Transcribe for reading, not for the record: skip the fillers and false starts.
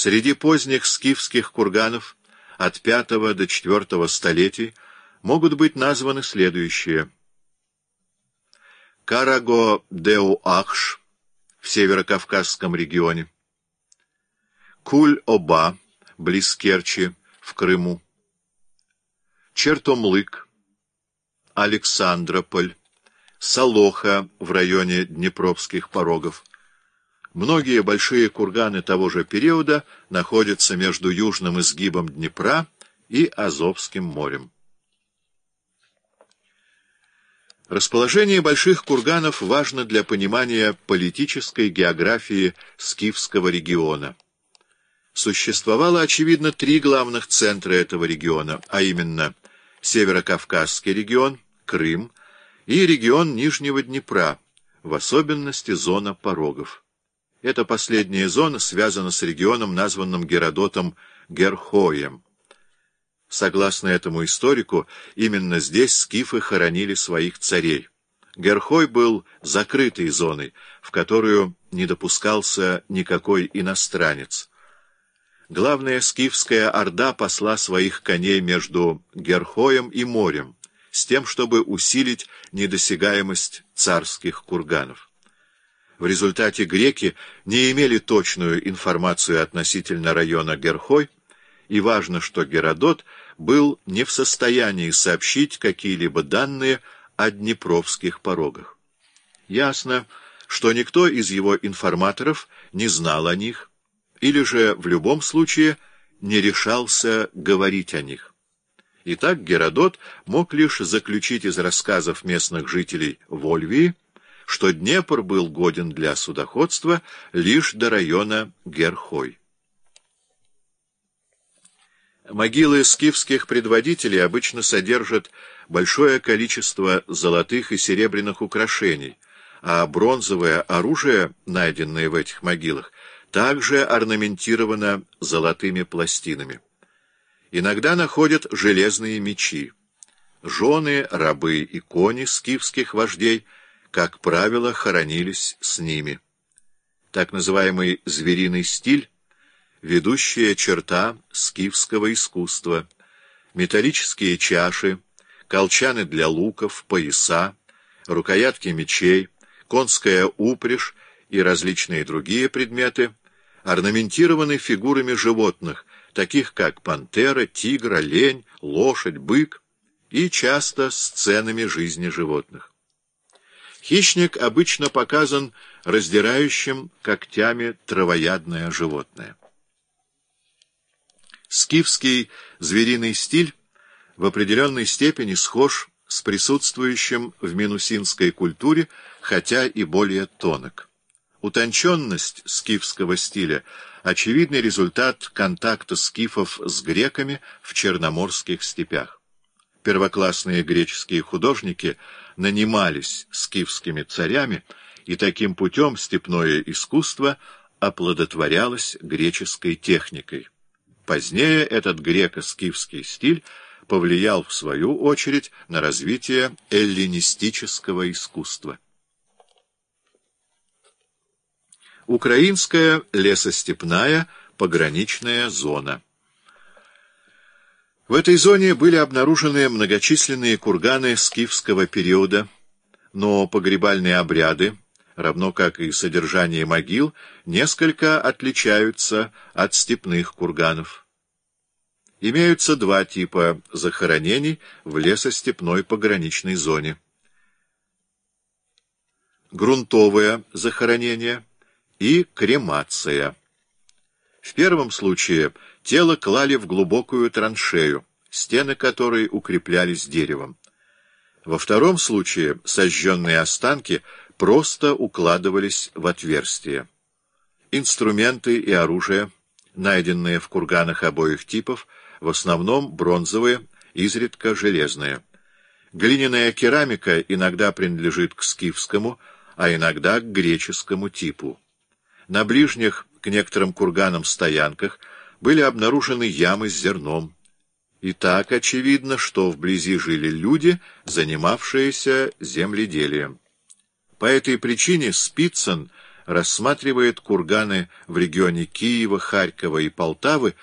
Среди поздних скифских курганов от V до IV столетий могут быть названы следующие: Караго-деу-Ахш в северокавказском регионе, Куль-Оба близ Керчи в Крыму, Чертомлык, Александрополь, Солоха в районе Днепровских порогов. Многие большие курганы того же периода находятся между южным изгибом Днепра и Азовским морем. Расположение больших курганов важно для понимания политической географии скифского региона. Существовало, очевидно, три главных центра этого региона, а именно Северокавказский регион, Крым и регион Нижнего Днепра, в особенности зона порогов. Эта последняя зона связана с регионом, названным Геродотом Герхоем. Согласно этому историку, именно здесь скифы хоронили своих царей. Герхой был закрытой зоной, в которую не допускался никакой иностранец. Главная скифская орда пасла своих коней между Герхоем и морем, с тем, чтобы усилить недосягаемость царских курганов. В результате греки не имели точную информацию относительно района Герхой, и важно, что Геродот был не в состоянии сообщить какие-либо данные о днепровских порогах. Ясно, что никто из его информаторов не знал о них, или же в любом случае не решался говорить о них. Итак, Геродот мог лишь заключить из рассказов местных жителей Вольвии, что Днепр был годен для судоходства лишь до района Герхой. Могилы скифских предводителей обычно содержат большое количество золотых и серебряных украшений, а бронзовое оружие, найденное в этих могилах, также орнаментировано золотыми пластинами. Иногда находят железные мечи. Жены, рабы и кони скифских вождей, как правило, хоронились с ними. Так называемый звериный стиль — ведущая черта скифского искусства. Металлические чаши, колчаны для луков, пояса, рукоятки мечей, конская упряжь и различные другие предметы орнаментированы фигурами животных, таких как пантера, тигр, олень, лошадь, бык, и часто сценами жизни животных. Хищник обычно показан раздирающим когтями травоядное животное. Скифский звериный стиль в определенной степени схож с присутствующим в минусинской культуре, хотя и более тонок. Утонченность скифского стиля — очевидный результат контакта скифов с греками в черноморских степях. Первоклассные греческие художники нанимались скифскими царями, и таким путем степное искусство оплодотворялось греческой техникой. Позднее этот греко-скифский стиль повлиял, в свою очередь, на развитие эллинистического искусства. Украинская лесостепная пограничная зона. В этой зоне были обнаружены многочисленные курганы скифского периода, но погребальные обряды, равно как и содержание могил, несколько отличаются от степных курганов. Имеются два типа захоронений в лесостепной пограничной зоне. Грунтовое захоронение и кремация. В первом случае тело клали в глубокую траншею, стены которой укреплялись деревом. Во втором случае сожженные останки просто укладывались в отверстия. Инструменты и оружие, найденные в курганах обоих типов, в основном бронзовые, изредка железные. Глиняная керамика иногда принадлежит к скифскому, а иногда к греческому типу. На ближних к некоторым курганам-стоянках были обнаружены ямы с зерном. И так очевидно, что вблизи жили люди, занимавшиеся земледелием. По этой причине Спицын рассматривает курганы в регионе Киева, Харькова и Полтавы